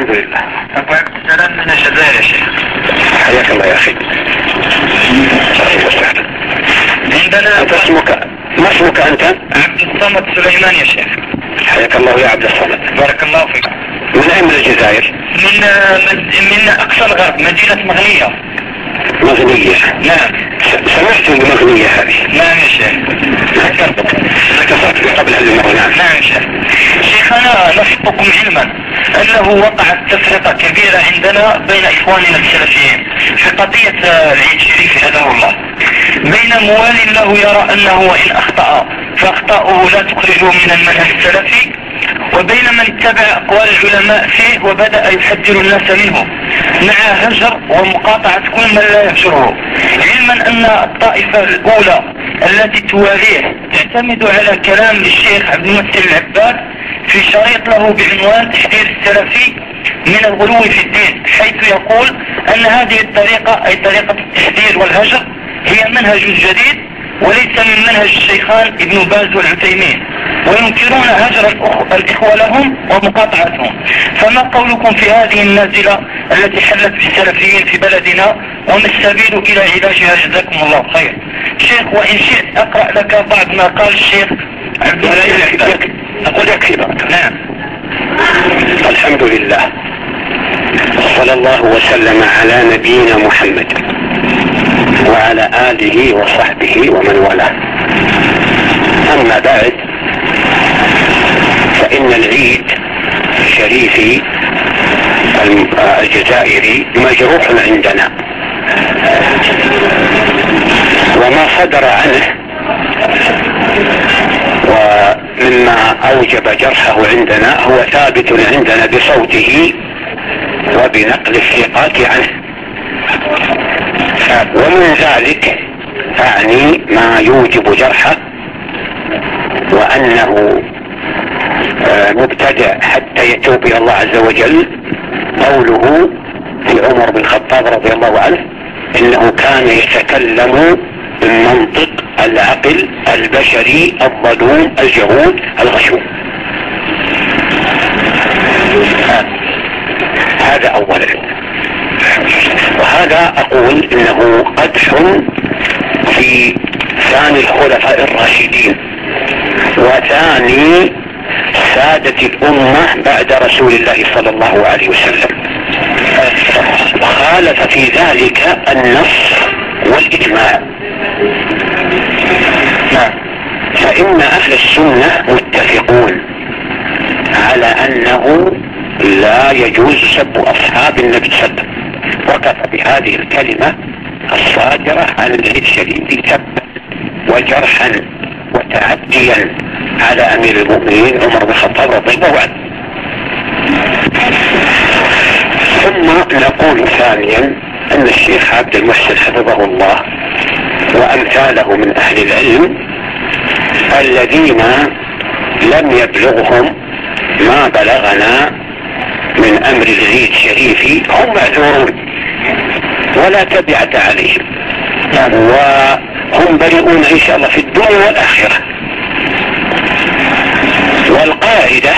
الحمد لله. أبو عبد السلام من الجزائر يا شيخ. حياك الله يا أخي. أهلا وسهلا. عندنا ما اسمك أنت؟ عبد الصمد سليمان يا شيخ. حياك الله يا عبد الصمد. بارك الله فيك. من أين من الجزائر؟ من أقصى الغرب، مدينة مغنية. مغنية. نعم. سمعت المغنية هذه. نعم يا شيخ. اتصلت قبل هذه المرة. نعم يا شيخ. شيخنا نحطكم علما أنه وقعت تفرقة كبيرة عندنا بين إخواننا السلفيين في قضية العيد الشريف هداه الله، بين موال له يرى أنه وإن أخطأ فأخطاؤه لا تخرجه من المنهج السلفي، وبين من اتبع أقوال العلماء فيه وبدأ يحذر الناس منه مع هجر ومقاطعة كل من لا يهجره، علما أن الطائفة الأولى التي تواليه تعتمد على كلام الشيخ عبد الممثل العباد في شريط له بعنوان تحذير السلفي من الغلو في الدين، حيث يقول أن هذه الطريقة أي طريقة التحذير والهجر هي منهج جديد وليس من منهج الشيخان ابن باز والعثيمين، وينكرون هجر الإخوة لهم ومقاطعتهم. فما قولكم في هذه النازلة التي حلت بالسلفيين في بلدنا، وما السبيل إلى علاجها؟ جزاكم الله خير. شيخ وإن شئت أقرأ لك بعض ما قال الشيخ عبد الله. أقول يكفي بقى. نعم. الحمد لله، صلى الله وسلم على نبينا محمد وعلى آله وصحبه ومن والاه. أما بعد، فإن العيد الشريفي الجزائري مجروح عندنا، وما صدر عنه ومما أوجب جرحه عندنا هو ثابت عندنا بصوته وبنقل الثقات عنه، ومن ذلك أعني ما يوجب جرحه وأنه مبتدع حتى يتوب إلى الله عز وجل. قوله في عمر بن الخطاب رضي الله عنه إنه كان يتكلم بالمنطق العقل البشري الظلوم الجهول الغشوم. هذا أولا. وهذا أقول إنه قدح في ثاني الخلفاء الراشدين وثاني سادة الأمة بعد رسول الله صلى الله عليه وسلم، وخالف في ذلك النص والإجماع. فإن أهل السنة متفقون على أنه لا يجوز سب أصحاب النبي صلى الله عليه وسلم، وكفى بهذه الكلمة الصادرة عن العيد الشريف سبا وجرحا وتعديا على أمير المؤمنين عمر بن الخطاب رضي الله عنه. ثم نقول ثانيا أن الشيخ عبد المحسن حفظه الله وأمثاله من أهل العلم الذين لم يبلغهم ما بلغنا من أمر العيد الشريفي هم معذورون ولا تبعة عليهم، وهم بريئون إن شاء الله في الدنيا والآخرة. والقاعدة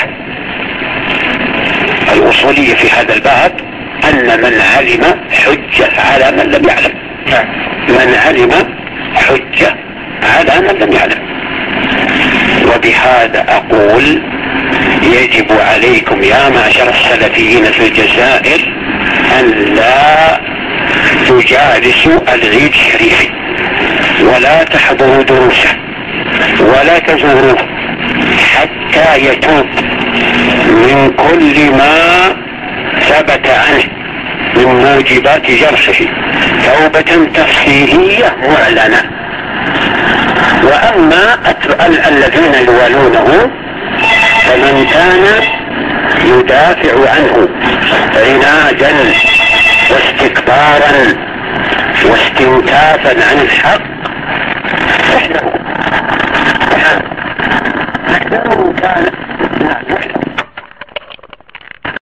الأصولية في هذا الباب أن من علم حجة على من لم يعلم. من علم حجة على من لم يعلم. وبهذا أقول يجب عليكم يا معشر السلفيين في الجزائر أن لا تجالسوا العيد الشريف ولا تحضروا دروسه ولا تزوروه حتى يتوب من كل ما ثبت عنه من موجبات جرحه توبة تفصيلية معلنة. وأما الذين يوالونه فمن كان يدافع عنه عنادا واستكبارا واستنكافا عن الحق